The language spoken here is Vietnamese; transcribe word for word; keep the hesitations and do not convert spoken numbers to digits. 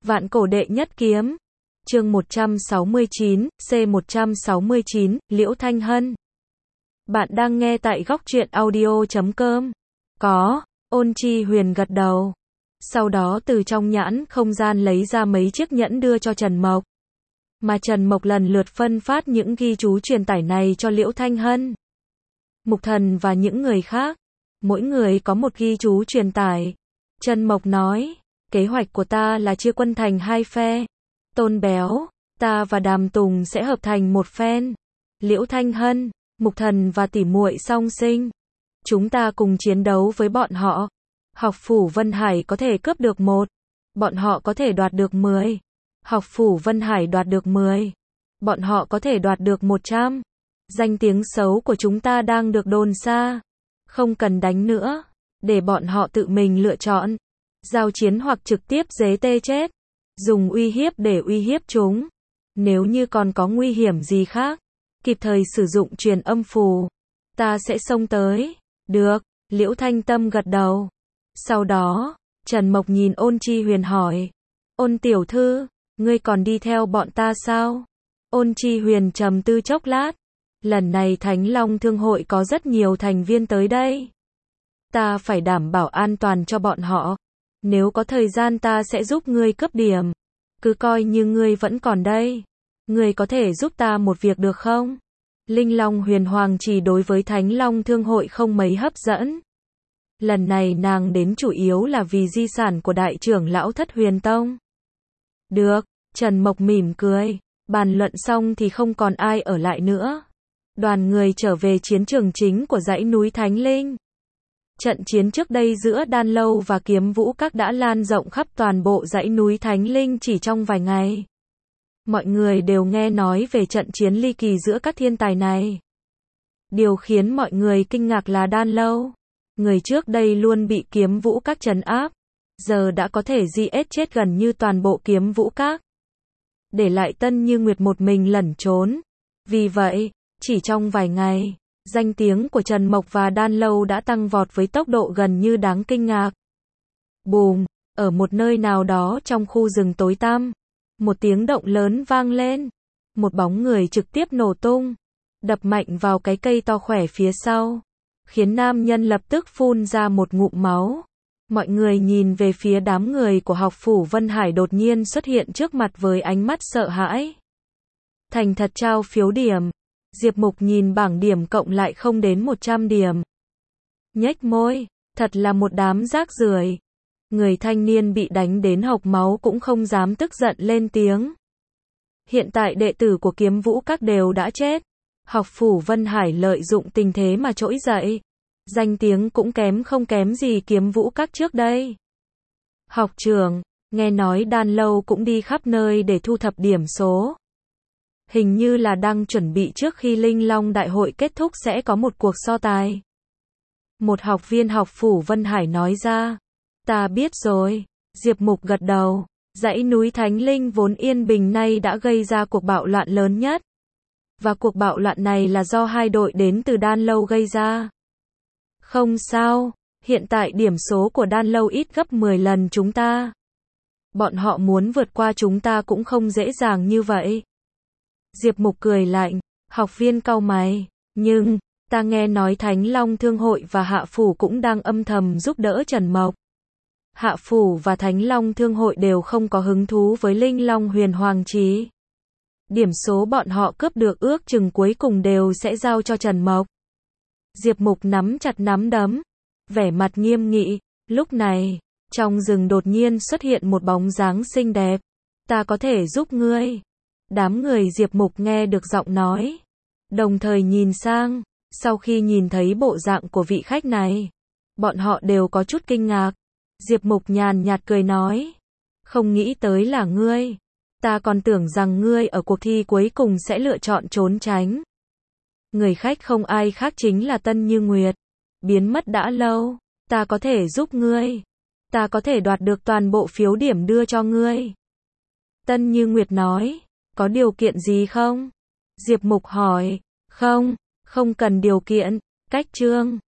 Vạn cổ đệ nhất kiếm. Chương một trăm sáu mươi chín, C một trăm sáu mươi chín, Liễu Thanh Hân. Bạn đang nghe tại góc truyện audio chấm com. Có, Ôn Chi Huyền gật đầu. Sau đó từ trong nhãn không gian lấy ra mấy chiếc nhẫn đưa cho Trần Mộc. Mà Trần Mộc lần lượt phân phát những ghi chú truyền tải này cho Liễu Thanh Hân, Mục Thần và những người khác. Mỗi người có một ghi chú truyền tải. Trần Mộc nói, kế hoạch của ta là chia quân thành hai phe. Tôn Béo, ta và Đàm Tùng sẽ hợp thành một phen. Liễu Thanh Hân, Mục Thần và tỷ muội song sinh. Chúng ta cùng chiến đấu với bọn họ. Học phủ Vân Hải có thể cướp được một. Bọn họ có thể đoạt được mười. Học phủ Vân Hải đoạt được mười. Bọn họ có thể đoạt được một trăm. Danh tiếng xấu của chúng ta đang được đồn xa. Không cần đánh nữa. Để bọn họ tự mình lựa chọn. Giao chiến hoặc trực tiếp giết tê chết. Dùng uy hiếp để uy hiếp chúng. Nếu như còn có nguy hiểm gì khác, kịp thời sử dụng truyền âm phù. Ta sẽ xông tới. Được, Liễu Thanh Tâm gật đầu. Sau đó, Trần Mộc nhìn Ôn Chi Huyền hỏi. Ôn tiểu thư, ngươi còn đi theo bọn ta sao? Ôn Chi Huyền trầm tư chốc lát. Lần này Thánh Long Thương hội có rất nhiều thành viên tới đây. Ta phải đảm bảo an toàn cho bọn họ. Nếu có thời gian ta sẽ giúp ngươi cấp điểm. Cứ coi như ngươi vẫn còn đây. Ngươi có thể giúp ta một việc được không? Linh Long Huyền Hoàng chỉ đối với Thánh Long Thương hội không mấy hấp dẫn. Lần này nàng đến chủ yếu là vì di sản của đại trưởng lão Thất Huyền Tông. Được, Trần Mộc mỉm cười. Bàn luận xong thì không còn ai ở lại nữa. Đoàn người trở về chiến trường chính của dãy núi Thánh Linh. Trận chiến trước đây giữa Đan Lâu và Kiếm Vũ Các đã lan rộng khắp toàn bộ dãy núi Thánh Linh chỉ trong vài ngày. Mọi người đều nghe nói về trận chiến ly kỳ giữa các thiên tài này. Điều khiến mọi người kinh ngạc là Đan Lâu, người trước đây luôn bị Kiếm Vũ Các trấn áp, giờ đã có thể giết chết gần như toàn bộ Kiếm Vũ Các, để lại Tân Như Nguyệt một mình lẩn trốn. Vì vậy, chỉ trong vài ngày, danh tiếng của Trần Mộc và Đan Lâu đã tăng vọt với tốc độ gần như đáng kinh ngạc. Bùm, ở một nơi nào đó trong khu rừng tối tăm, một tiếng động lớn vang lên. Một bóng người trực tiếp nổ tung, đập mạnh vào cái cây to khỏe phía sau, khiến nam nhân lập tức phun ra một ngụm máu. Mọi người nhìn về phía đám người của học phủ Vân Hải đột nhiên xuất hiện trước mặt với ánh mắt sợ hãi. Thành thật trao phiếu điểm. Diệp Mục nhìn bảng điểm cộng lại không đến một trăm điểm. Nhếch môi, thật là một đám rác rưởi. Người thanh niên bị đánh đến hộc máu cũng không dám tức giận lên tiếng. Hiện tại đệ tử của Kiếm Vũ Các đều đã chết. Học phủ Vân Hải lợi dụng tình thế mà trỗi dậy. Danh tiếng cũng kém không kém gì Kiếm Vũ Các trước đây. Học trưởng, nghe nói Đan Lâu cũng đi khắp nơi để thu thập điểm số. Hình như là đang chuẩn bị trước khi Linh Long Đại hội kết thúc sẽ có một cuộc so tài. Một học viên học phủ Vân Hải nói ra. Ta biết rồi. Diệp Mục gật đầu. Dãy núi Thánh Linh vốn yên bình nay đã gây ra cuộc bạo loạn lớn nhất. Và cuộc bạo loạn này là do hai đội đến từ Đan Lâu gây ra. Không sao, hiện tại điểm số của Đan Lâu ít gấp mười lần chúng ta. Bọn họ muốn vượt qua chúng ta cũng không dễ dàng như vậy. Diệp Mục cười lạnh, học viên cau mày, nhưng, ta nghe nói Thánh Long Thương hội và Hạ Phủ cũng đang âm thầm giúp đỡ Trần Mộc. Hạ Phủ và Thánh Long Thương hội đều không có hứng thú với Linh Long Huyền Hoàng Chí. Điểm số bọn họ cướp được ước chừng cuối cùng đều sẽ giao cho Trần Mộc. Diệp Mục nắm chặt nắm đấm, vẻ mặt nghiêm nghị. Lúc này, trong rừng đột nhiên xuất hiện một bóng dáng xinh đẹp. Ta có thể giúp ngươi. Đám người Diệp Mục nghe được giọng nói, đồng thời nhìn sang. Sau khi nhìn thấy bộ dạng của vị khách này, bọn họ đều có chút kinh ngạc. Diệp Mục nhàn nhạt cười nói, không nghĩ tới là ngươi. Ta còn tưởng rằng ngươi ở cuộc thi cuối cùng sẽ lựa chọn trốn tránh. Người khách không ai khác chính là Tân Như Nguyệt. Biến mất đã lâu, ta có thể giúp ngươi. Ta có thể đoạt được toàn bộ phiếu điểm đưa cho ngươi. Tân Như Nguyệt nói, có điều kiện gì không? Diệp Mục hỏi, không, không cần điều kiện. Cách chương